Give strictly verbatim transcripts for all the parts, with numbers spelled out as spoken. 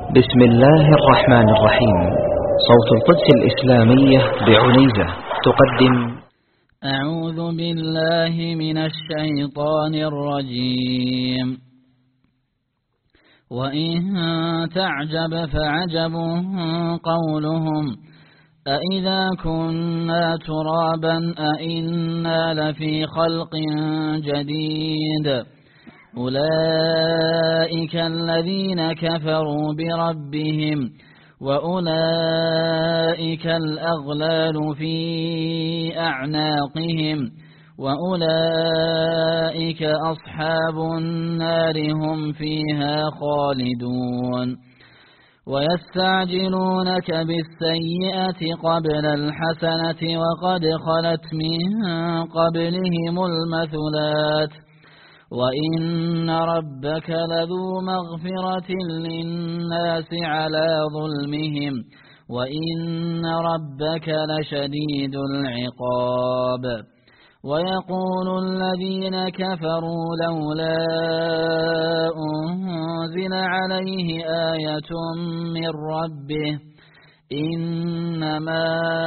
بسم الله الرحمن الرحيم. صوت القدس الإسلامية بعنيزة تقدم أعوذ بالله من الشيطان الرجيم. وإن تعجب فعجب قولهم أإذا كنا ترابا أإنا لفي خلق جديد أولئك الذين كفروا بربهم وأولئك الأغلال في أعناقهم وأولئك أصحاب النار هم فيها خالدون. ويستعجلونك بالسيئة قبل الحسنة وقد خلت من قبلهم المثلات وإن ربك لذو مغفرة للناس على ظلمهم وإن ربك لشديد العقاب. ويقول الذين كفروا لولا أنزل عليه آية من ربه إنما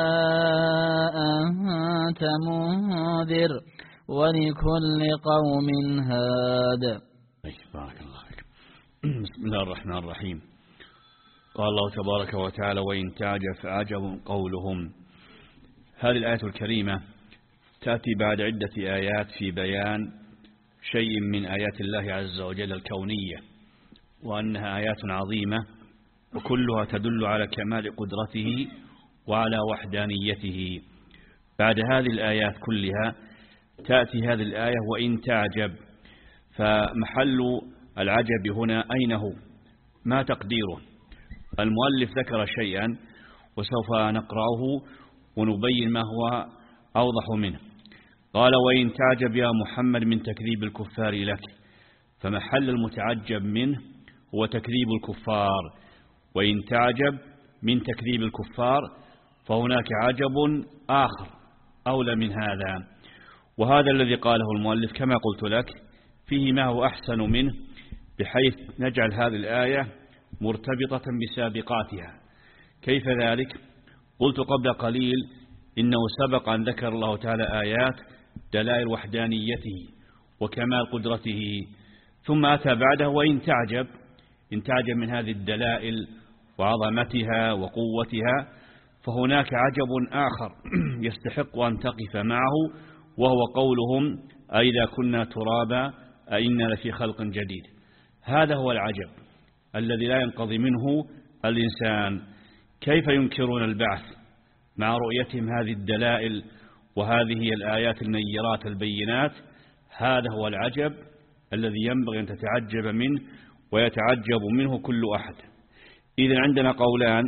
أنت منذر ولكل قوم هاد. بارك الله فيك. بسم الله الرحمن الرحيم. قال الله تبارك وتعالى وإن تعجب فعجب قولهم. هذه الآية الكريمة تأتي بعد عدة آيات في بيان شيء من آيات الله عز وجل الكونية، وأنها آيات عظيمة وكلها تدل على كمال قدرته وعلى وحدانيته. بعد هذه الآيات كلها تأتي هذه الآية وإن تعجب، فمحل العجب هنا أين هو؟ ما تقديره؟ المؤلف ذكر شيئا وسوف نقرأه ونبين ما هو أوضح منه. قال وإن تعجب يا محمد من تكذيب الكفار لك، فمحل المتعجب منه هو تكذيب الكفار. وإن تعجب من تكذيب الكفار فهناك عجب آخر أولى من هذا، وهذا الذي قاله المؤلف كما قلت لك فيه ما هو أحسن منه، بحيث نجعل هذه الآية مرتبطة بسابقاتها. كيف ذلك؟ قلت قبل قليل إنه سبق أن ذكر الله تعالى آيات دلائل وحدانيته وكمال قدرته، ثم أتى بعده وإن تعجب. إن تعجب من هذه الدلائل وعظمتها وقوتها، فهناك عجب آخر يستحق أن تقف معه، وهو قولهم أئذا كنا ترابا أئنا لفي خلق جديد. هذا هو العجب الذي لا ينقضي منه الإنسان. كيف ينكرون البعث مع رؤيتهم هذه الدلائل وهذه الآيات النيرات البينات؟ هذا هو العجب الذي ينبغي أن تتعجب منه ويتعجب منه كل أحد. إذن عندنا قولان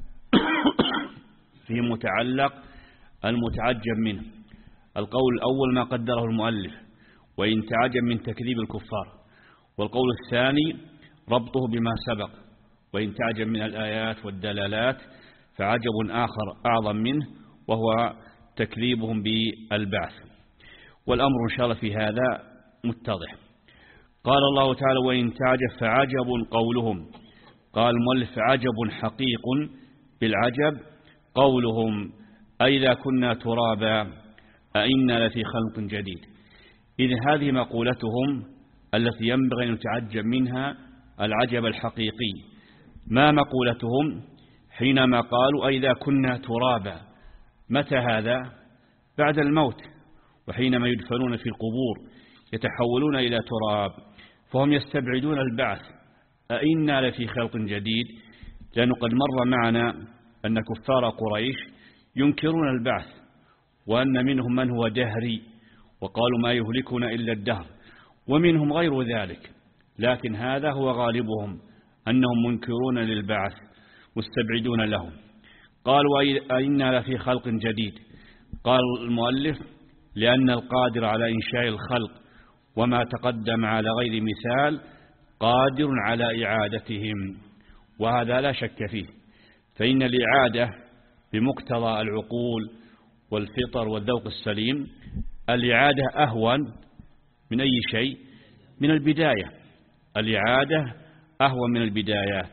في متعلق المتعجب منه. القول الأول ما قدره المؤلف وإن تعجب من تكذيب الكفار، والقول الثاني ربطه بما سبق وإن تعجب من الآيات والدلالات فعجب آخر أعظم منه وهو تكذيبهم بالبعث. والأمر إن شاء الله في هذا متضح. قال الله تعالى وإن تعجب فعجب قولهم. قال المؤلف عجب حقيق بالعجب قولهم أئذا كنا ترابا أئنا لفي خلق جديد. إذن هذه مقولتهم التي ينبغي أن نتعجب منها العجب الحقيقي. ما مقولتهم حينما قالوا أئذا كنا ترابا؟ متى هذا؟ بعد الموت، وحينما يدفنون في القبور يتحولون إلى تراب، فهم يستبعدون البعث. أئنا لفي خلق جديد، لأنه قد مر معنا أن كفار قريش ينكرون البعث، وأن منهم من هو دهري وقالوا ما يهلكنا إلا الدهر، ومنهم غير ذلك، لكن هذا هو غالبهم أنهم منكرون للبعث مستبعدون لهم. قالوا أئنا لفي خلق جديد. قال المؤلف لأن القادر على إنشاء الخلق وما تقدم على غير مثال قادر على إعادتهم، وهذا لا شك فيه، فإن الإعادة بمقتضى العقول والفطر والذوق السليم الإعادة أهون من أي شيء من البداية. الإعادة أهون من البداية،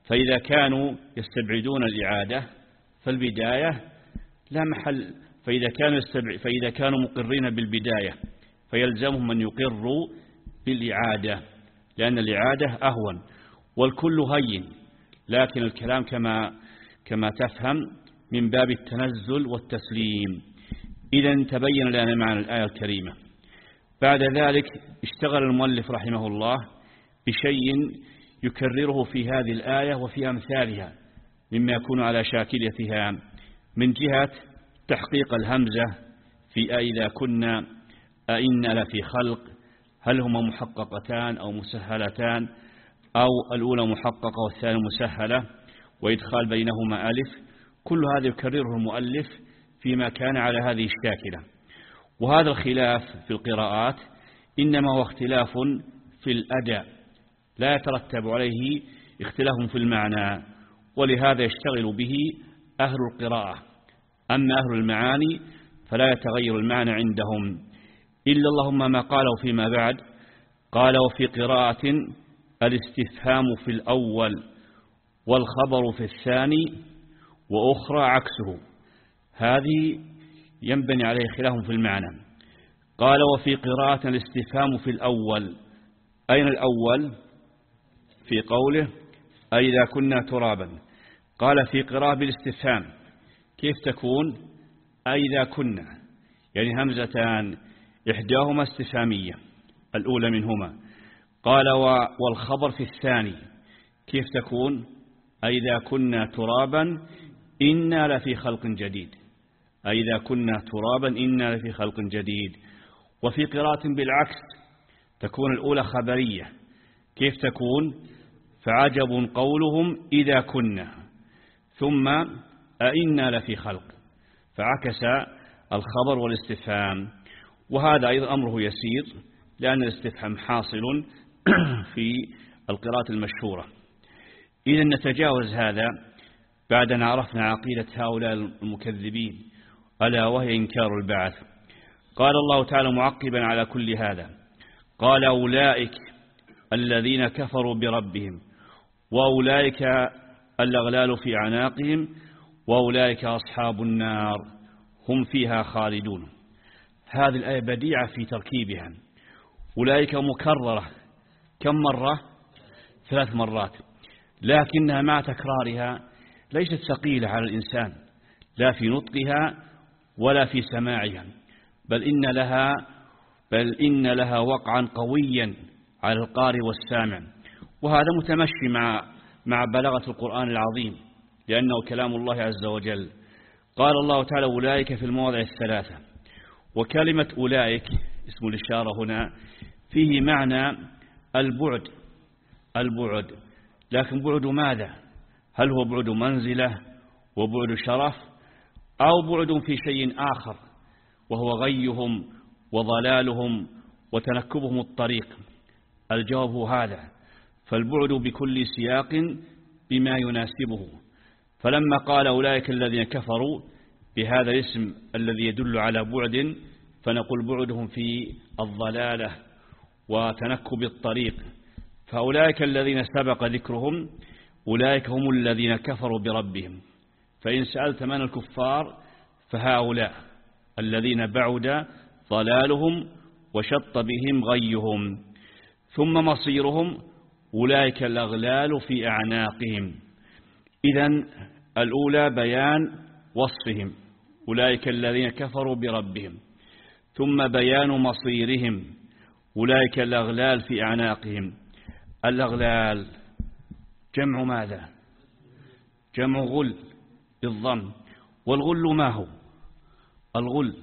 فإذا كانوا يستبعدون الإعادة فالبداية لا محل، فإذا كانوا, يستبع... فإذا كانوا مقرين بالبداية فيلزمهم أن يقروا بالإعادة، لأن الإعادة أهون والكل هين، لكن الكلام كما, كما تفهم من باب التنزل والتسليم. إذن تبين لنا معنى الآية الكريمة. بعد ذلك اشتغل المؤلف رحمه الله بشيء يكرره في هذه الآية وفي أمثالها مما يكون على شاكلتها، من جهة تحقيق الهمزة في أئذا كنا أئن لفي خلق، هل هما محققتان أو مسهلتان، أو الأولى محققة والثانية مسهلة، وإدخال بينهما ألف. كل هذا يكرره المؤلف فيما كان على هذه الشاكلة. وهذا الخلاف في القراءات إنما هو اختلاف في الأداء، لا يترتب عليه اختلاف في المعنى، ولهذا يشتغل به أهل القراءة. أما أهل المعاني فلا يتغير المعنى عندهم، إلا اللهم ما قاله فيما بعد. قال وفي قراءة الاستفهام في الأول والخبر في الثاني وأخرى عكسه، هذه ينبني عليه خلاف في المعنى. قال وفي قراءة الاستفهام في الأول، أين الأول؟ في قوله أئذا كنا ترابا. قال في قراءة بالاستفهام، كيف تكون؟ أئذا كنا، يعني همزتان إحداهما استفهامية الأولى منهما. قال والخبر في الثاني، كيف تكون؟ أئذا كنا ترابا إنا لفي خلق جديد، أئذا كنا ترابا إنا لفي خلق جديد. وفي قراءة بالعكس تكون الأولى خبرية، كيف تكون؟ فعجب قولهم إذا كنا ثم أئنا لفي خلق، فعكس الخبر والاستفهام. وهذا أيضا أمره يسير، لأن الاستفهام حاصل في القراءة المشهورة. إذا نتجاوز هذا بعد أن عرفنا عقيدة هؤلاء المكذبين، ألا وهي إنكار البعث. قال الله تعالى معقبا على كل هذا، قال أولئك الذين كفروا بربهم وأولئك الأغلال في أعناقهم وأولئك أصحاب النار هم فيها خالدون. هذه الآية بديعة في تركيبها. أولئك مكررة كم مرة؟ ثلاث مرات، لكنها مع تكرارها ليست ثقيلة على الإنسان، لا في نطقها ولا في سماعها، بل إن لها بل إن لها وقعا قويا على القارئ والسامع. وهذا متمشي مع مع بلاغة القرآن العظيم، لأنه كلام الله عز وجل. قال الله تعالى أولئك في المواضع الثلاثة. وكلمة أولئك اسم الإشارة هنا فيه معنى البعد البعد لكن بعد ماذا؟ هل هو بعد منزلة وبعد شرف، أو بعد في شيء آخر وهو غيهم وضلالهم وتنكبهم الطريق؟ الجواب هو هذا، فالبعد بكل سياق بما يناسبه. فلما قال أولئك الذين كفروا بهذا الاسم الذي يدل على بعد، فنقول بعدهم في الضلالة وتنكب الطريق. فأولئك الذين سبق ذكرهم أولئك هم الذين كفروا بربهم. فإن سألت من الكفار فهؤلاء الذين بعد ضلالهم وشط بهم غيهم. ثم مصيرهم أولئك الأغلال في أعناقهم. إذن الأولى بيان وصفهم أولئك الذين كفروا بربهم، ثم بيان مصيرهم أولئك الأغلال في أعناقهم. الأغلال جمع ماذا؟ جمع غل بالضم. والغل ما هو؟ الغل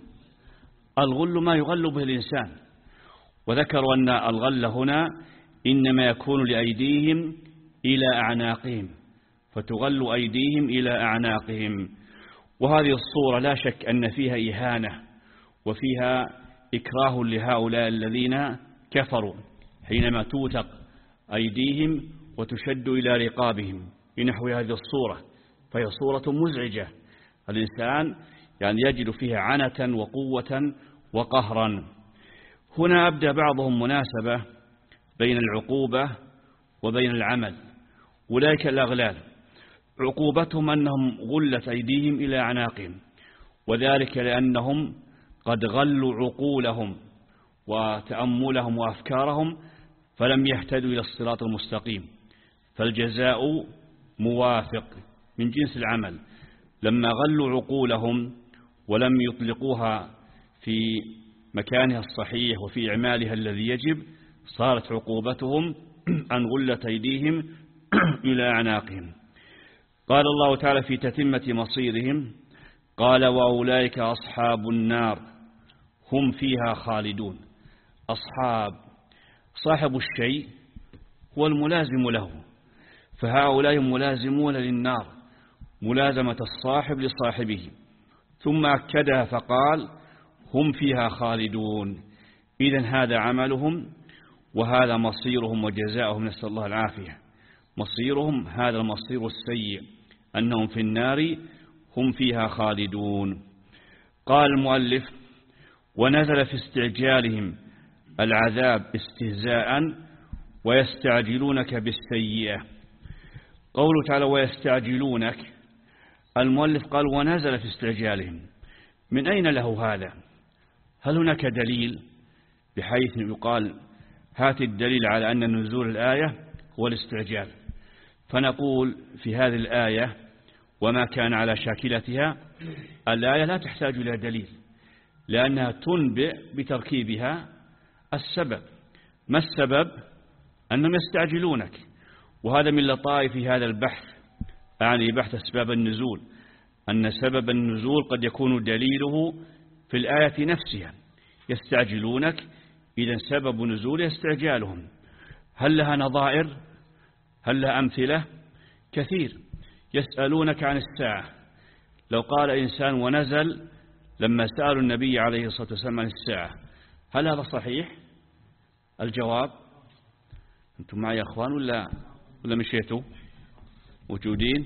الغل ما يغل به الإنسان. وذكروا أن الغل هنا إنما يكون لأيديهم إلى أعناقهم، فتغل أيديهم إلى أعناقهم. وهذه الصورة لا شك أن فيها إهانة وفيها إكراه لهؤلاء الذين كفروا، حينما توثق أيديهم وتشد إلى رقابهم بنحو هذه الصورة، فهي صورة مزعجة. الإنسان يعني يجد فيها عنة وقوة وقهرا. هنا أبدأ بعضهم مناسبة بين العقوبة وبين العمل، أولئك الأغلال عقوبتهم أنهم غلت أيديهم إلى أعناقهم، وذلك لأنهم قد غلوا عقولهم وتأملهم وأفكارهم فلم يهتدوا إلى الصراط المستقيم، فالجزاء موافق من جنس العمل. لما غلوا عقولهم ولم يطلقوها في مكانها الصحيح وفي إعمالها الذي يجب، صارت عقوبتهم أن غلت أيديهم إلى أعناقهم. قال الله تعالى في تتمة مصيرهم: قال وأولئك أصحاب النار هم فيها خالدون. أصحاب صاحب الشيء هو الملازم له، فهؤلاء ملازمون للنار ملازمة الصاحب لصاحبه، ثم أكدها فقال هم فيها خالدون. إذن هذا عملهم وهذا مصيرهم وجزاؤهم، نسأل الله العافية. مصيرهم هذا المصير السيء، أنهم في النار هم فيها خالدون. قال المؤلف: ونزل في استعجالهم العذاب استهزاء ويستعجلونك بالسيئة. قوله تعالى ويستعجلونك، المؤلف قال ونزل في استعجالهم. من أين له هذا؟ هل هناك دليل بحيث يقال هات الدليل على أن نزول الآية هو الاستعجال؟ فنقول في هذه الآية وما كان على شاكلتها، الآية لا تحتاج إلى دليل، لأنها تنبئ بتركيبها السبب. ما السبب؟ أنهم يستعجلونك، وهذا من لطائف هذا البحث، أعني بحث أسباب النزول، أن سبب النزول قد يكون دليله في الآية نفسها. يستعجلونك، إذا سبب نزول استعجالهم. هل لها نظائر؟ هل لها أمثلة؟ كثير. يسألونك عن الساعة، لو قال إنسان ونزل لما سألوا النبي عليه الصلاة والسلام عن الساعة، هل هذا صحيح؟ الجواب: أنتم معي يا أخوان ولا ولا مشيتوا موجودين؟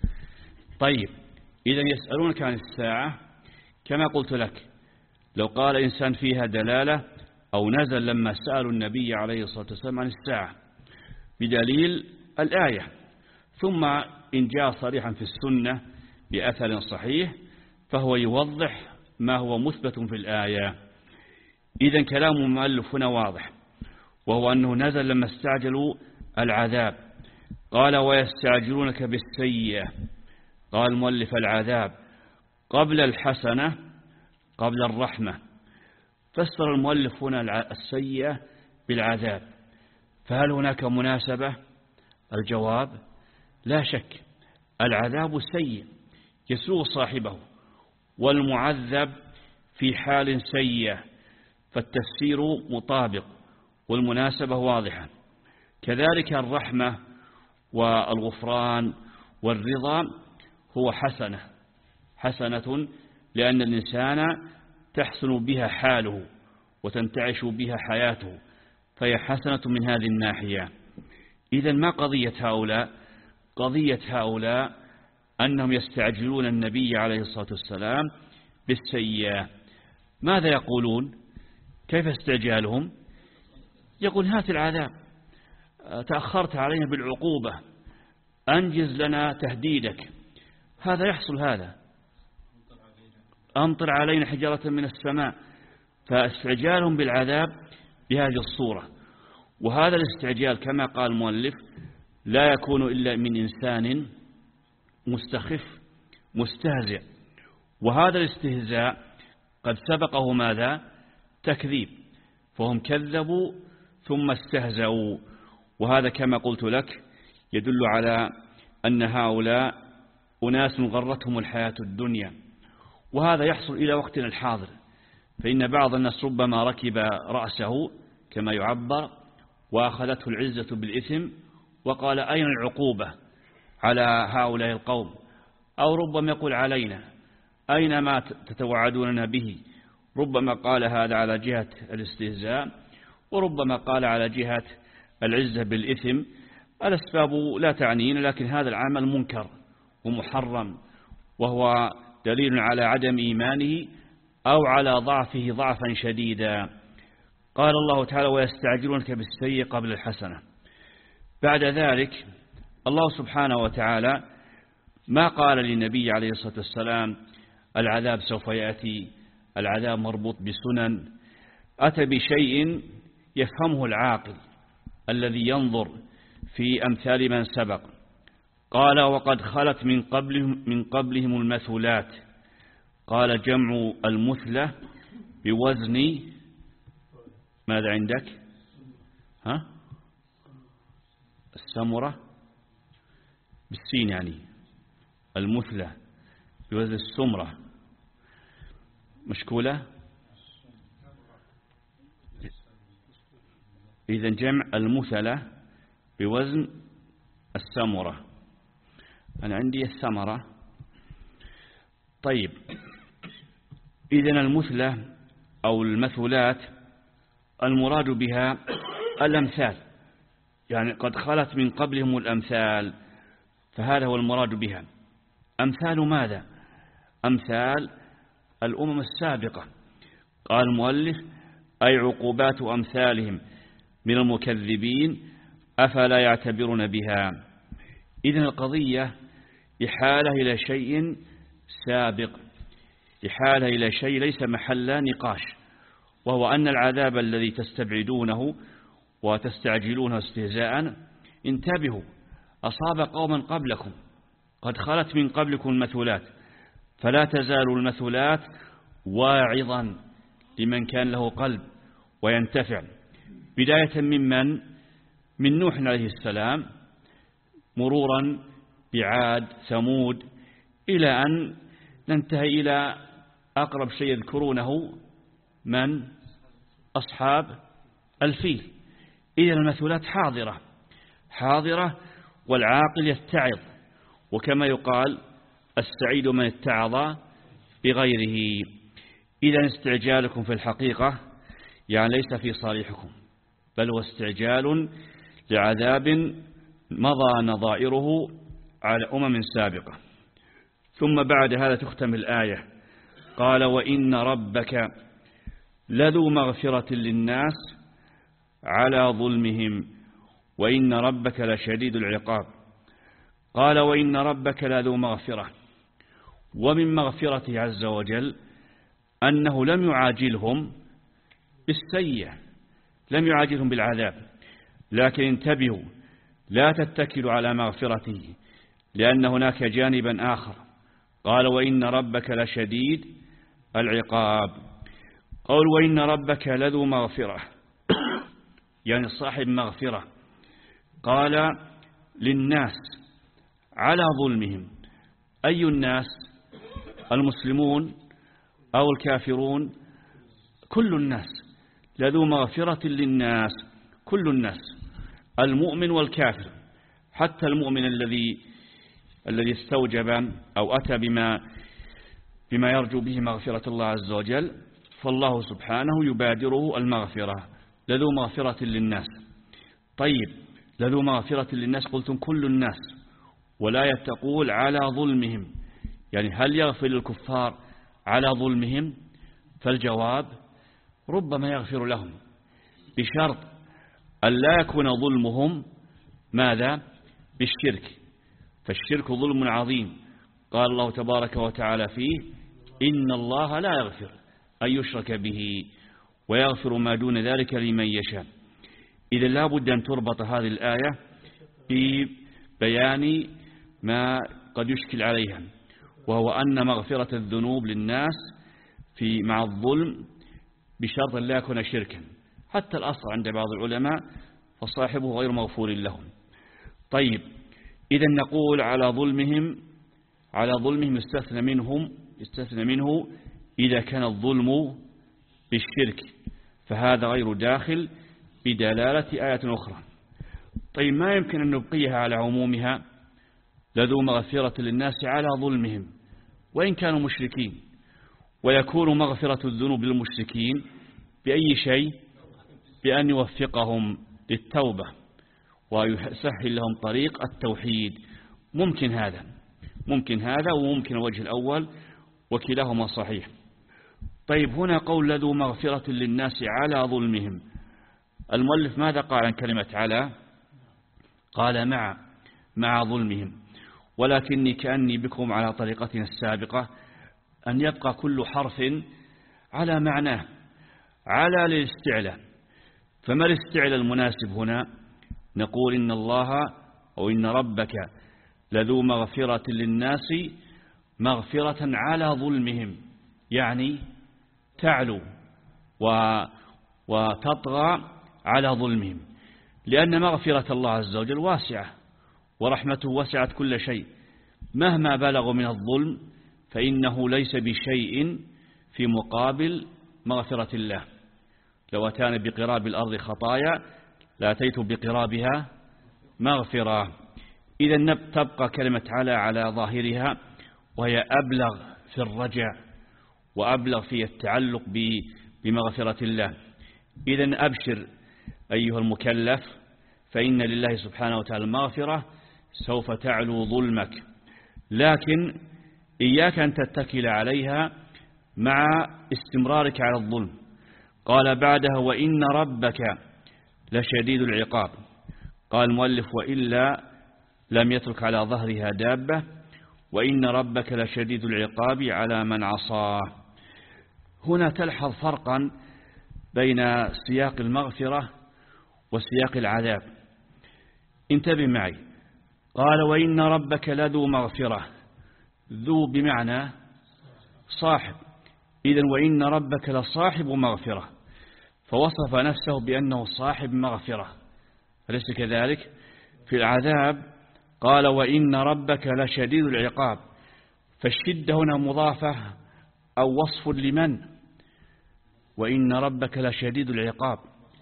طيب، إذا يسألونك عن الساعة كما قلت لك، لو قال إنسان فيها دلالة أو نزل لما سألوا النبي عليه الصلاة والسلام عن الساعة بدليل الآية، ثم إن جاء صريحا في السنة بأثر صحيح فهو يوضح ما هو مثبت في الآية. إذن كلام المؤلف هنا واضح، وهو أنه نزل لما استعجلوا العذاب. قال ويستعجلونك بالسيئة. قال المؤلف العذاب قبل الحسنة قبل الرحمة. فسر المؤلف هنا السيئة بالعذاب، فهل هناك مناسبة؟ الجواب: لا شك، العذاب سيء يسوء صاحبه، والمعذب في حال سيئة، فالتفسير مطابق والمناسبة واضحة. كذلك الرحمة والغفران والرضا هو حسنة حسنة لأن الإنسان تحسن بها حاله وتنتعش بها حياته، فهي حسنة من هذه الناحية. إذن ما قضية هؤلاء؟ قضية هؤلاء أنهم يستعجلون النبي عليه الصلاة والسلام بالسيئة. ماذا يقولون؟ كيف استعجالهم؟ يقول هات العذاب، تأخرت علينا بالعقوبة، أنجز لنا تهديدك. هذا يحصل، هذا أمطر علينا حجارة من السماء. فاستعجالهم بالعذاب بهذه الصورة. وهذا الاستعجال كما قال المؤلف لا يكون إلا من إنسان مستخف مستهزئ، وهذا الاستهزاء قد سبقه ماذا؟ تكذيب، فهم كذبوا ثم استهزأوا. وهذا كما قلت لك يدل على أن هؤلاء أناس غرتهم الحياة الدنيا، وهذا يحصل إلى وقتنا الحاضر. فإن بعض الناس ربما ركب رأسه كما يعبر وأخذته العزة بالإثم وقال أين العقوبة على هؤلاء القوم؟ أو ربما يقول علينا أين ما تتوعدوننا به؟ ربما قال هذا على جهة الاستهزاء، وربما قال على جهة العزة بالإثم. الأسباب لا تعنينا، لكن هذا العمل منكر ومحرم، وهو دليل على عدم إيمانه أو على ضعفه ضعفا شديدا. قال الله تعالى ويستعجلونك بالسيئة قبل الحسنة. بعد ذلك الله سبحانه وتعالى ما قال للنبي عليه الصلاة والسلام العذاب سوف يأتي، العذاب مربوط بسنن، أتى بشيء يفهمه العاقل الذي ينظر في أمثال من سبق. قال وقد خلت من قبلهم, من قبلهم المثلات. قال جمع المثلة بوزن ماذا عندك؟ ها؟ السمرة بالسين، يعني المثلة بوزن السمرة مشكولة. إذن جمع المثلة بوزن السمرة. أنا عندي الثمرة. طيب، إذن المثلة أو المثلات المراد بها الأمثال، يعني قد خلت من قبلهم الأمثال، فهذا هو المراد بها. أمثال ماذا؟ أمثال الأمم السابقة. قال المؤلف أي عقوبات أمثالهم من المكذبين أفلا يعتبرون بها. إذن القضية إحالة إلى شيء سابق، إحالة إلى شيء ليس محل نقاش، وهو أن العذاب الذي تستبعدونه وتستعجلونه استهزاء انتبهوا أصاب قوما قبلكم، قد خلت من قبلكم المثلات، فلا تزال المثلات واعظا لمن كان له قلب وينتفع، بداية ممن من نوح عليه السلام، مرورا بعاد ثمود، إلى أن ننتهي إلى أقرب شيء يذكرونه من أصحاب الفيل. إذا المثلات حاضرة حاضرة والعاقل يتعظ، وكما يقال السعيد من اتعظ بغيره. إذا استعجالكم في الحقيقة يعني ليس في صالحكم، بل هو استعجال لعذاب مضى نظائره على أمم سابقة. ثم بعد هذا تختم الآية، قال وإن ربك لذو مغفرة للناس على ظلمهم وإن ربك لشديد العقاب. قال وإن ربك لذو مغفرة، ومن مغفرته عز وجل أنه لم يعاجلهم بالسيئة، لم يعاجلهم بالعذاب، لكن انتبهوا لا تتكلوا على مغفرته، لأن هناك جانبا آخر. قال وإن ربك لشديد العقاب. قال وإن ربك لذو مغفرة يعني صاحب مغفرة. قال للناس على ظلمهم، أي الناس؟ المسلمون أو الكافرون؟ كل الناس. لذو مغفرة للناس، كل الناس، المؤمن والكافر، حتى المؤمن الذي الذي استوجب أو أتى بما بما يرجو به مغفرة الله عز وجل، فالله سبحانه يبادره المغفرة. لذو مغفرة للناس. طيب، لذو مغفرة للناس قلتم كل الناس، ولا تقول على ظلمهم، يعني هل يغفر للكفار على ظلمهم؟ فالجواب ربما يغفر لهم، بشرط أن لا يكون ظلمهم ماذا؟ بالشرك، فالشرك ظلم عظيم. قال الله تبارك وتعالى فيه إن الله لا يغفر أن يشرك به ويغفر ما دون ذلك لمن يشاء. إذا لا بد أن تربط هذه الآية ببيان ما قد يشكل عليها، وهو أن مغفرة الذنوب للناس في مع الظلم بشرط لا يكون شركا، حتى الأصل عند بعض العلماء فصاحبه غير مغفور لهم. طيب، إذا نقول على ظلمهم، على ظلمهم استثنى منهم استثنى منه إذا كان الظلم بالشرك، فهذا غير داخل بدلالة آية أخرى. طيب، ما يمكن أن نبقيها على عمومها، لذو مغفرة للناس على ظلمهم وإن كانوا مشركين، ويكون مغفرة الذنوب للمشركين بأي شيء؟ بأن يوفقهم للتوبة ويسهل لهم طريق التوحيد. ممكن هذا ممكن هذا وممكن الوجه الأول، وكلاهما صحيح. طيب، هنا قول لذو مغفرة للناس على ظلمهم، المؤلف ماذا قال عن كلمة على؟ قال مع مع ظلمهم، ولكني كأني بكم على طريقتنا السابقة أن يبقى كل حرف على معناه، على الاستعلاء. فما الاستعلاء المناسب هنا؟ نقول إن الله أو إن ربك لذو مغفرة للناس مغفرة على ظلمهم، يعني تعلو وتطغى على ظلمهم، لأن مغفرة الله عز وجل واسعة ورحمته وسعت كل شيء، مهما بلغوا من الظلم فإنه ليس بشيء في مقابل مغفرة الله. لو أتانا بقراب الأرض خطايا لأتيت بقرابها مغفرة. إذا تبقى كلمة على على ظاهرها، وهي أبلغ في الرجع وأبلغ في التعلق بمغفرة الله. إذا أبشر أيها المكلف، فإن لله سبحانه وتعالى المغفرة سوف تعلو ظلمك، لكن إياك أن تتكل عليها مع استمرارك على الظلم. قال بعدها وإن ربك لشديد العقاب. قال المؤلف وإلا لم يترك على ظهرها دابة، وإن ربك لشديد العقاب على من عصاه. هنا تلحظ فرقا بين سياق المغفرة وسياق العذاب. انتبه معي. قال وإن ربك لذو مغفرة، ذو بمعنى صاحب، إذن وإن ربك لصاحب مغفرة، فوصف نفسه بأنه صاحب مغفرة، أليس كذلك؟ في العذاب قال وإن ربك لشديد العقاب، فالشدة هنا مضافة أو وصف لمن؟ وإن ربك لشديد العقاب،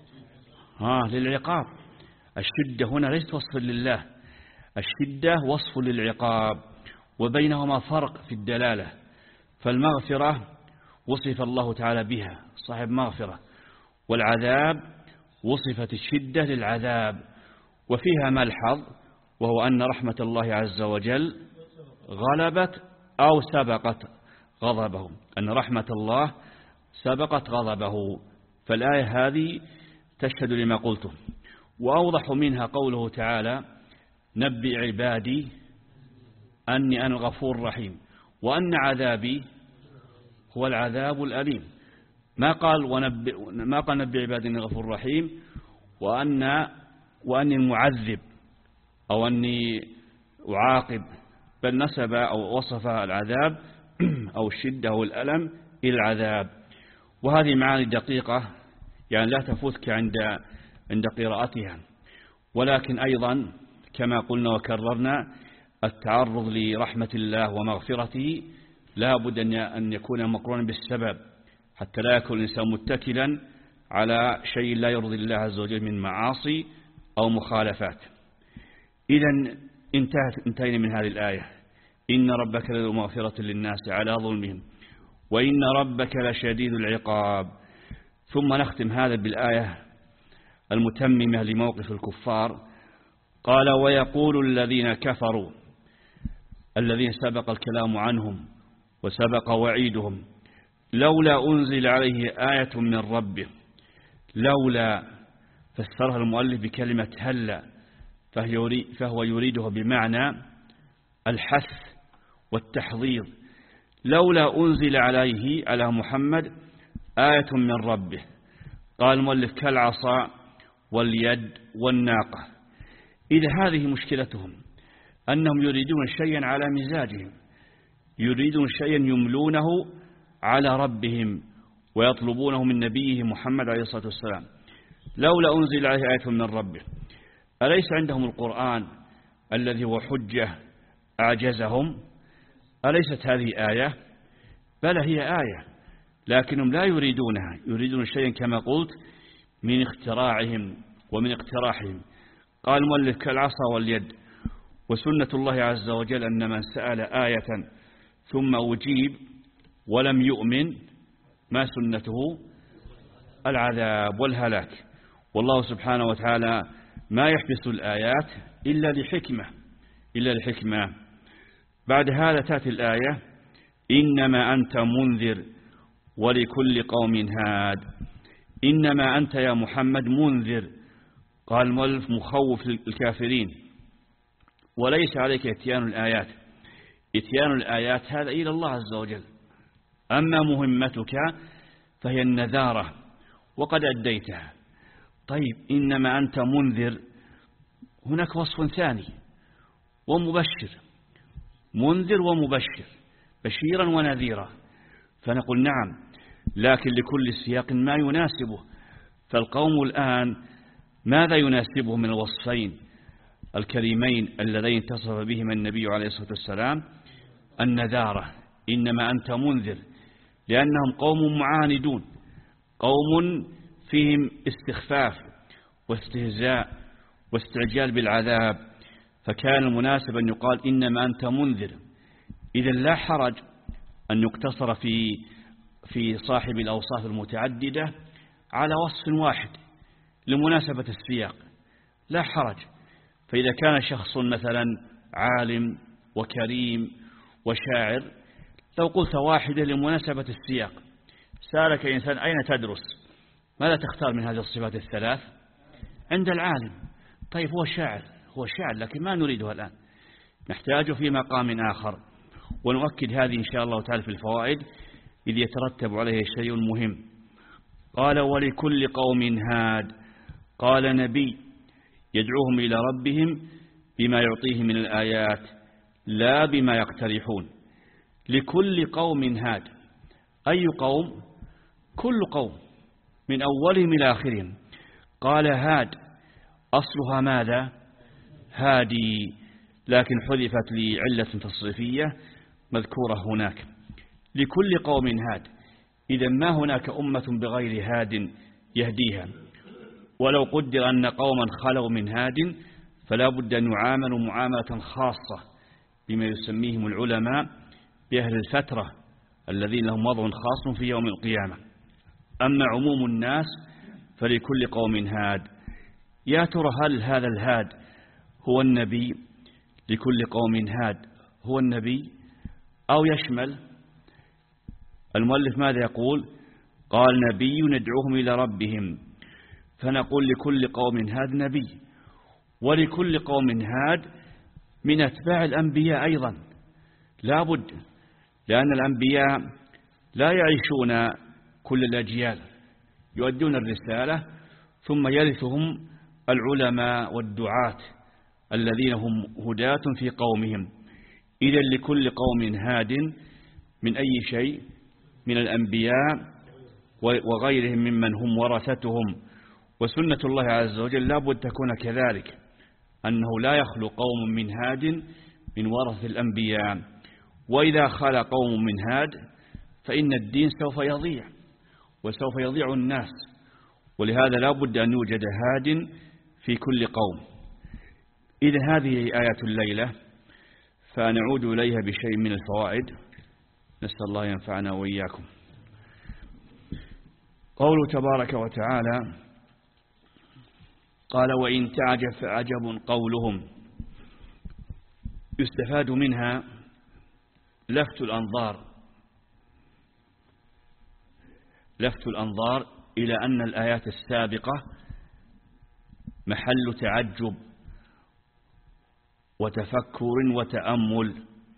ها للعقاب. الشدة هنا ليست وصف لله، الشدة وصف للعقاب، وبينهما فرق في الدلالة. فالمغفرة وصف الله تعالى بها صاحب مغفرة، والعذاب وصفت الشدة للعذاب. وفيها ملحظ، وهو أن رحمة الله عز وجل غلبت أو سبقت غضبه، أن رحمة الله سبقت غضبه. فالآية هذه تشهد لما قلته. وأوضح منها قوله تعالى نبئ عبادي أني أنا الغفور الرحيم، وأن عذابي هو العذاب الأليم. ما قال ونبئ ما قال نبئ عبادي أني الغفور الرحيم وأن وأني المعذب أو أني أعاقب، بل نسب أو وصف العذاب أو الشدة أو الألم إلى العذاب. وهذه معاني دقيقة يعني لا تفوتك عند عند قراءتها، ولكن أيضا كما قلنا وكررنا التعرض لرحمة الله ومغفرته لا بد أن يكون مقرونا بالسبب، حتى لا يكون الإنسان متكلا على شيء لا يرضي الله عز وجل من معاصي أو مخالفات. إذن انتهت انتهينا من هذه الآية، إن ربك لذو مغفرة للناس على ظلمهم وإن ربك لشديد العقاب. ثم نختم هذا بالآية المتممة لموقف الكفار. قال ويقول الذين كفروا، الذين سبق الكلام عنهم وسبق وعيدهم، لولا أنزل عليه آية من ربه. لولا فسرها المؤلف بكلمة هلا، فهو يريده بمعنى الحث والتحضير. لولا أنزل عليه على محمد آية من ربه. قال المؤلف كالعصا واليد والناقة. إذا هذه مشكلتهم، أنهم يريدون شيئا على مزاجهم، يريدون شيئا يملونه على ربهم ويطلبونه من نبيه محمد عليه الصلاة والسلام. لولا أنزل عليه آية من ربه. أليس عندهم القرآن الذي هو حجة أعجزهم؟ أليست هذه آية؟ بل هي آية، لكنهم لا يريدونها، يريدون شيئا كما قلت من اختراعهم ومن اقتراحهم. قال المؤلف كالعصا واليد. وسنة الله عز وجل أن من سأل آية ثم أجيب ولم يؤمن ما سنته العذاب والهلاك. والله سبحانه وتعالى ما يحبس الآيات إلا لحكمة إلا لحكمة. بعد هذا تأتي الآية إنما أنت منذر ولكل قوم هاد. إنما أنت يا محمد منذر. قال المؤلف مخوف الكافرين، وليس عليك إتيان الآيات. إتيان الآيات هذا إلى الله عز وجل. أما مهمتك فهي النذارة وقد أديتها. طيب إنما أنت منذر، هناك وصف ثاني ومبشر، منذر ومبشر، بشيرا ونذيرا. فنقول نعم، لكن لكل سياق ما يناسبه. فالقوم الآن ماذا يناسبه من الوصفين الكريمين اللذين اتصف بهما النبي عليه الصلاة والسلام؟ النذارة. إنما أنت منذر، لأنهم قوم معاندون، قوم فيهم استخفاف واستهزاء واستعجال بالعذاب، فكان المناسب أن يقال إنما أنت منذر. إذا لا حرج أن يقتصر في في صاحب الأوصاف المتعددة على وصف واحد لمناسبة السياق، لا حرج. فإذا كان شخص مثلا عالم وكريم وشاعر، لو قلت واحدة لمناسبة السياق، سألك إنسان أين تدرس؟ ماذا تختار من هذه الصفات الثلاث؟ عند العالم. طيب هو شاعر، هو شاعر لكن ما نريده الآن، نحتاجه في مقام آخر. ونؤكد هذه إن شاء الله تعالى في الفوائد إذ يترتب عليه شيء مهم. قال ولكل قوم هاد، قال نبي يدعوهم إلى ربهم بما يعطيهم من الآيات لا بما يقترحون. لكل قوم هاد، أي قوم؟ كل قوم من أولهم إلى آخرهم. قال هاد أصلها ماذا؟ هادي، لكن حذفت لعلة تصريفية مذكورة هناك. لكل قوم هاد، إذا ما هناك أمة بغير هاد يهديها. ولو قدر أن قوما خلوا من هاد فلا بد أن يعاملوا معاملة خاصة بما يسميهم العلماء بأهل الفترة الذين لهم وضع خاص في يوم القيامة. أما عموم الناس فلكل قوم هاد. يا ترى هل هذا الهاد هو النبي؟ لكل قوم هاد هو النبي أو يشمل؟ المؤلف ماذا يقول؟ قال نبي ندعوهم إلى ربهم، فنقول لكل قوم هاد نبي، ولكل قوم هاد من أتباع الأنبياء أيضا لا بد، لأن الأنبياء لا يعيشون كل الأجيال، يؤدون الرسالة ثم يرثهم العلماء والدعاة الذين هم هداة في قومهم. إذا لكل قوم هاد من أي شيء؟ من الأنبياء وغيرهم ممن هم ورثتهم. وسنة الله عز وجل لا بد تكون كذلك، أنه لا يخلو قوم من هاد من ورث الأنبياء. وإذا خلا قوم من هاد فإن الدين سوف يضيع وسوف يضيع الناس، ولهذا لا بد أن يوجد هاد في كل قوم. إذا هذه آية الليلة، فنعود إليها بشيء من الفوائد، نسأل الله ينفعنا وإياكم. قوله تبارك وتعالى قال وإن تعجب فعجب قولهم، يستفاد منها لفت الأنظار لفت الأنظار إلى أن الآيات السابقة محل تعجب وتفكر وتأمل.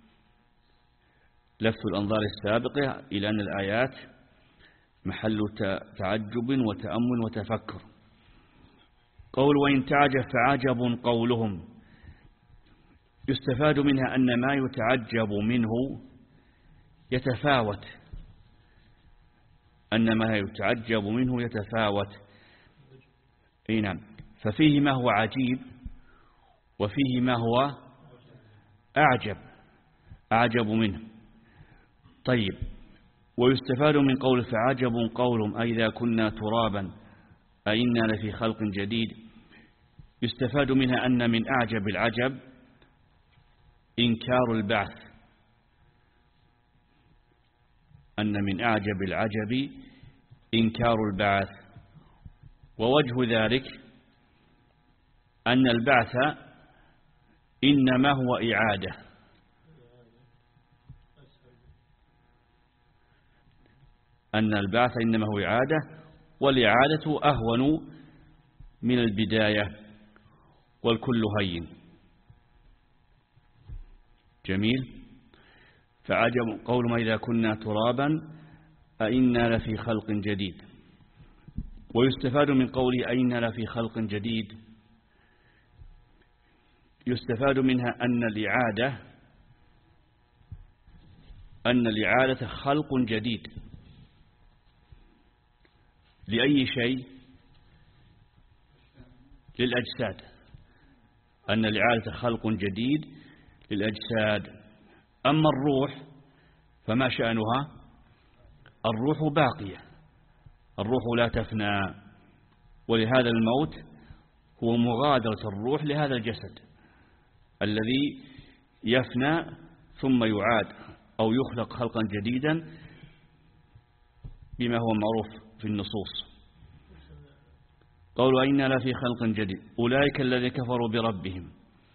لفت الأنظار السابقة إلى أن الآيات محل تعجب وتأمل وتفكر. قول وإن تعجب فعجب قولهم، يستفاد منها أن ما يتعجب منه يتفاوت، أن ما يتعجب منه يتفاوت. أي نعم، ففيه ما هو عجيب وفيه ما هو أعجب أعجب منه. طيب، ويستفاد من قول فعجب قولهم أئذا كنا ترابا أئنا لفي خلق جديد. يستفاد منها أن من أعجب العجب إنكار البعث، أن من أعجب العجب إنكار البعث. ووجه ذلك أن البعث إنما هو إعادة، أن البعث إنما هو إعادة، والإعادة أهون من البداية، والكل هين. جميل. فعجب قول ما إذا كنا ترابا أئنا لفي خلق جديد. ويستفاد من قوله أئنا لفي خلق جديد، يستفاد منها أن الإعادة أن الإعادة خلق جديد لأي شيء؟ للأجساد. أن الإعادة خلق جديد للأجساد. أما الروح فما شأنها؟ الروح باقية، الروح لا تفنى، ولهذا الموت هو مغادرة الروح لهذا الجسد الذي يفنى ثم يعاد أو يخلق خلقا جديدا بما هو معروف في النصوص. قولوا إنا لفي خلق جديد أولئك الذين كفروا بربهم.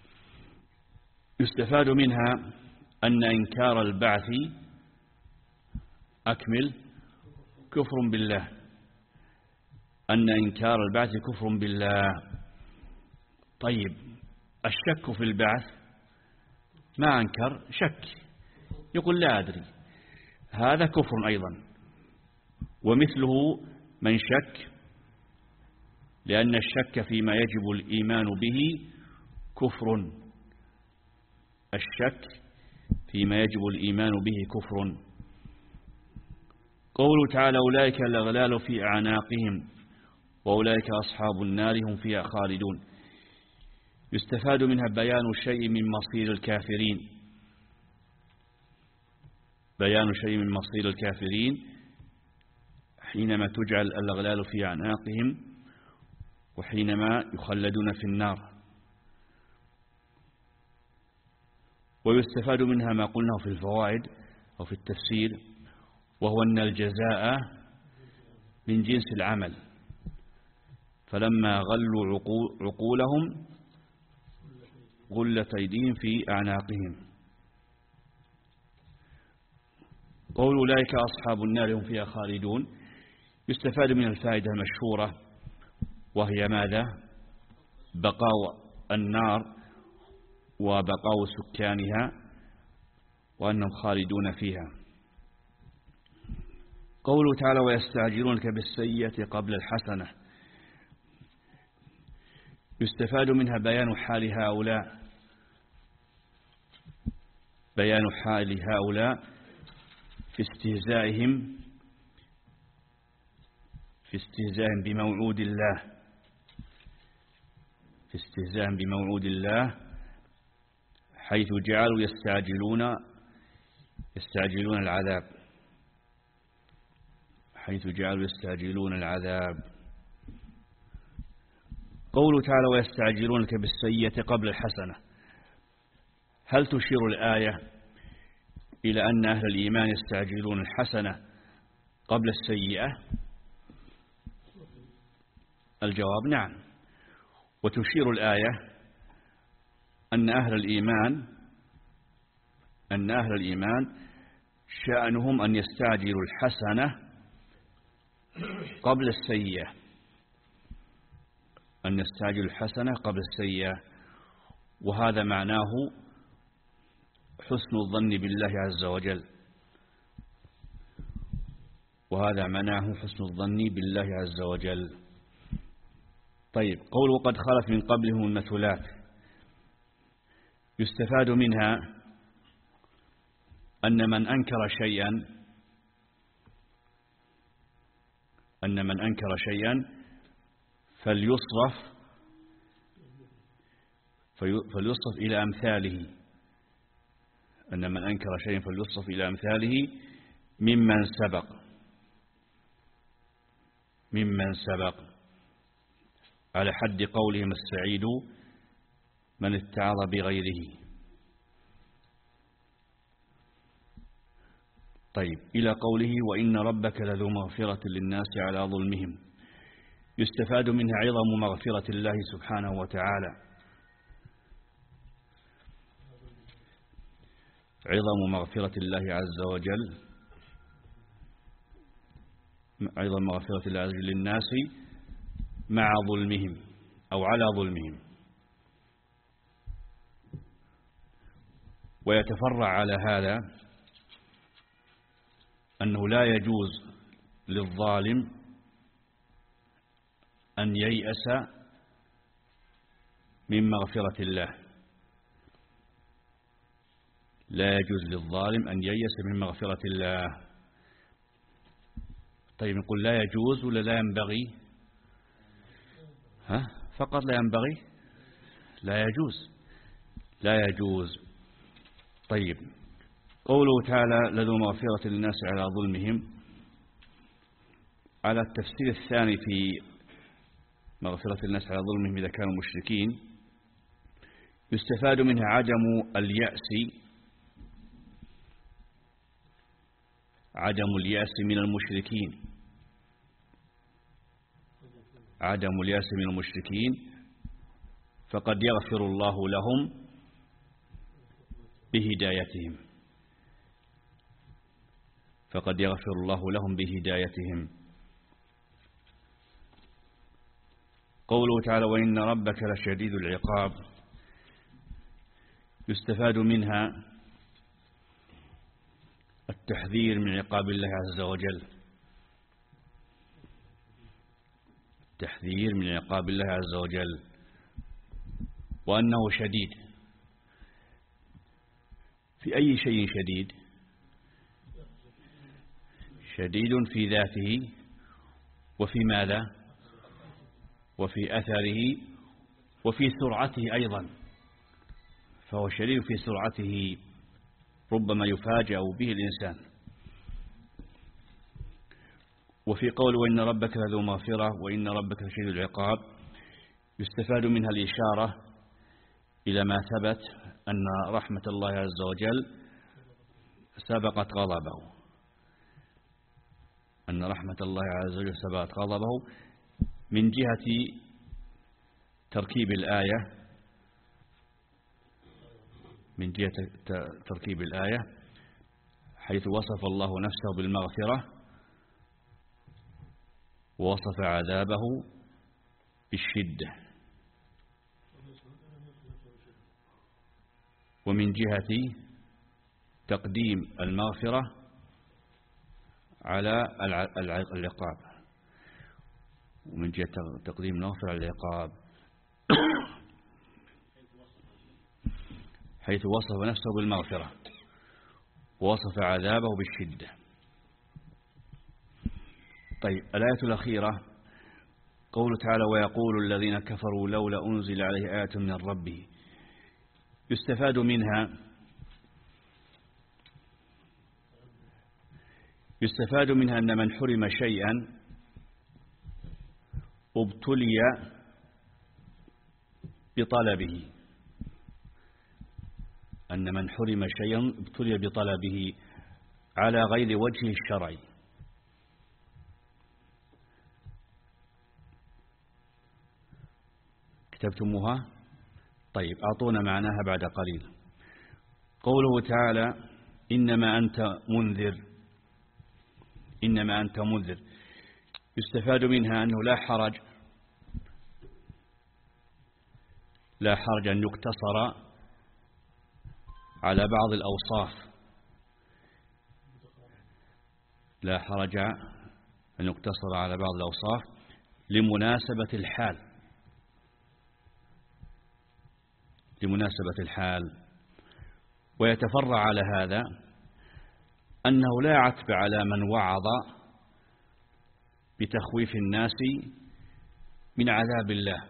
يستفاد منها أن إنكار البعث أكمل كفر بالله، أن إنكار البعث كفر بالله. طيب الشك في البعث ما أنكر، شك يقول لا أدري، هذا كفر أيضا. ومثله من شك، لأن الشك فيما يجب الإيمان به كفر، الشك فيما يجب الإيمان به كفر. قوله تعالى أولئك الأغلال في أعناقهم وأولئك أصحاب النار هم فيها خالدون. يستفاد منها بيان شيء من مصير الكافرين، بيان شيء من مصير الكافرين حينما تجعل الأغلال في أعناقهم وحينما يخلدون في النار. ويستفاد منها ما قلناه في الفوائد أو في التفسير، وهو أن الجزاء من جنس العمل، فلما غلوا عقولهم غلت أيديهم في أعناقهم. قول أولئك أصحاب النار هم فيها خالدون. يستفاد من الفائدة المشهورة، وهي ماذا؟ بقاء النار وبقاء سكانها وأنهم خالدون فيها. قوله تعالى ويستعجلونك بالسيئة قبل الحسنة. يستفاد منها بيان حال هؤلاء، بيان حال هؤلاء في استهزائهم في استهزائهم بموعود الله في استهزائهم بموعود الله حيث جعلوا يستعجلون يستعجلون العذاب حيث جعلوا يستعجلون العذاب. قوله تعالى ويستعجلونك بالسيئة قبل الحسنة. هل تشير الآية إلى أن أهل الإيمان يستعجلون الحسنة قبل السيئة؟ الجواب نعم. وتشير الآية أن أهل الإيمان أن أهل الإيمان شأنهم أن يستعجلوا الحسنة قبل السيئة، أن يستعجلوا الحسنة قبل السيئة. وهذا معناه حسن الظن بالله عز وجل وهذا معناه حسن الظن بالله عز وجل. طيب قوله قد خلت من قبلهم المثلات. يستفاد منها أن من أنكر شيئا أن من أنكر شيئا فليصرف فليصرف إلى أمثاله أن من أنكر شيئا فليصرف إلى أمثاله ممن سبق ممن سبق على حد قولهم السعيد من اتعظ بغيره. طيب إلى قوله وإن ربك لذو مغفرة للناس على ظلمهم. يستفاد منها عظم مغفرة الله سبحانه وتعالى عظم مغفرة الله عز وجل عظم مغفرة الله عز وجل للناس مع ظلمهم أو على ظلمهم. ويتفرع على هذا أنه لا يجوز للظالم أن ييأس من مغفرة الله. لا يجوز للظالم أن ييأس من مغفرة الله. طيب نقول لا يجوز ولا لا ينبغي؟ ها؟ فقط لا ينبغي؟ لا يجوز، لا يجوز. طيب قوله تعالى لذو مغفرة للناس على ظلمهم، على التفسير الثاني في مغفرة الناس على ظلمهم إذا كانوا مشركين، يستفاد منها عدم اليأس عدم اليأس من المشركين عدم اليأس من المشركين فقد يغفر الله لهم بهدايتهم فقد يغفر الله لهم بهدايتهم. قوله تعالى وإن ربك لشديد العقاب، يستفاد منها التحذير من عقاب الله عز وجل التحذير من عقاب الله عز وجل وأنه شديد. في أي شيء شديد؟ شديد في ذاته وفي ماذا؟ وفي أثره وفي سرعته أيضا، فهو شديد في سرعته، ربما يفاجأ به الإنسان. وفي قول وإن ربك لذو مغفرة وإن ربك لشديد العقاب، يستفاد منها الإشارة إلى ما ثبت أن رحمة الله عز وجل سبقت غضبه أن رحمة الله عز وجل سبقت غضبه من جهة تركيب الآية من جهة تركيب الآية حيث وصف الله نفسه بالمغفرة ووصف عذابه بالشدة، ومن جهة تقديم المغفرة على العقاب ومن جهة تقديم المغفرة على العقاب حيث وصف نفسه بالمغفرة ووصف عذابه بالشدة. طيب الآية الأخيرة قوله تعالى ويقول الذين كفروا لولا أنزل عليه آية من ربه، يستفاد منها يستفاد منها أن من حرم شيئا ابتلي بطلبه أن من حرم شيئا ابتلي بطلبه على غير وجهه الشرعي. كتبتموها؟ طيب أعطونا معناها بعد قليل. قوله تعالى إنما أنت منذر إنما أنت منذر، يستفاد منها أنه لا حرج لا حرج أن يقتصر على بعض الأوصاف لا حرج أن يقتصر على بعض الأوصاف لمناسبة الحال لمناسبة الحال ويتفرع على هذا أنه لا عتب على من وعظ بتخويف الناس من عذاب الله،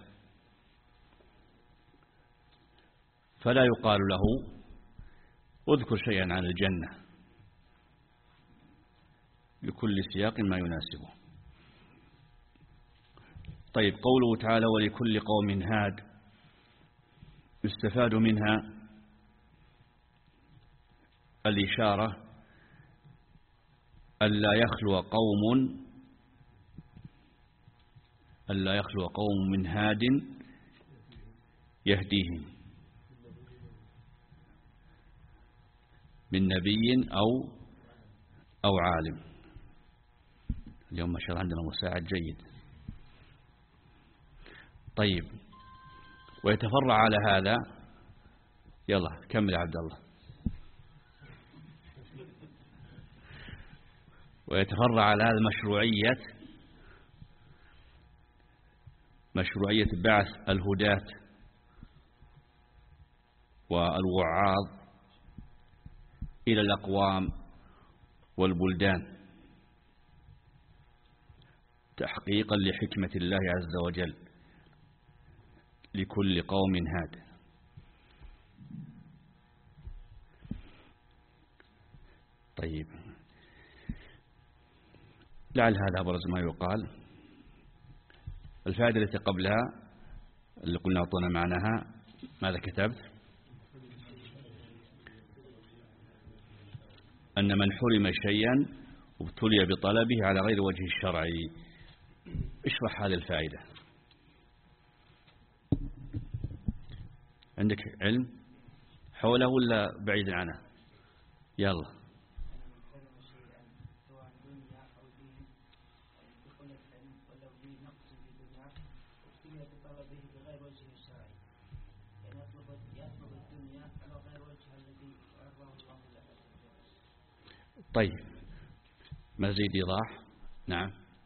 فلا يقال له اذكر شيئا عن الجنة، لكل سياق ما يناسبه. طيب قوله تعالى ولكل قوم هاد، يستفاد منها الإشارة ألا يخلو قوم ألا يخلو قوم من هاد يهديهم من نبي أو أو عالم. اليوم ما شاء الله عندنا مساعد جيد. طيب ويتفرع على هذا، يلا كمل يا عبد الله. ويتفرع على هذا مشروعية مشروعية بعث الهداة والوعاظ إلى الأقوام والبلدان تحقيقا لحكمة الله عز وجل لكل قوم هاد. طيب، لعل هذا أبرز ما يقال. الفائدة التي قبلها اللي قلنا أعطونا معناها، ماذا كتبت؟ أن من حرم شيئا وابتلي بطلبه على غير وجه الشرعي. اشرح هذه الفائدة. عندك علم حوله ولا بعيد عنه؟ يلا. طيب، مزيد إيضاح. نعم،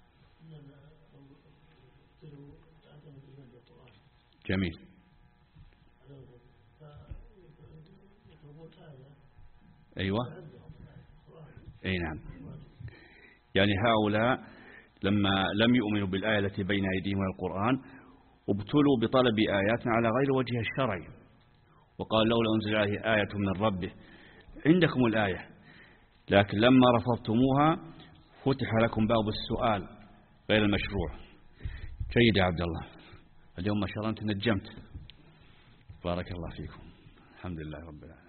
جميل. أيوة، أي نعم. يعني هؤلاء لما لم يؤمنوا بالآية التي بين أيديهم من القرآن وابتلوا بطلب آياتنا على غير وجه الشرعي، وقال لولا أنزل عليه آية من ربه. عندكم الآية، لكن لما رفضتموها فتح لكم باب السؤال غير المشروع. جيد يا عبد الله، اليوم ما شاء الله أنت نجمت. بارك الله فيكم. الحمد لله رب العالمين.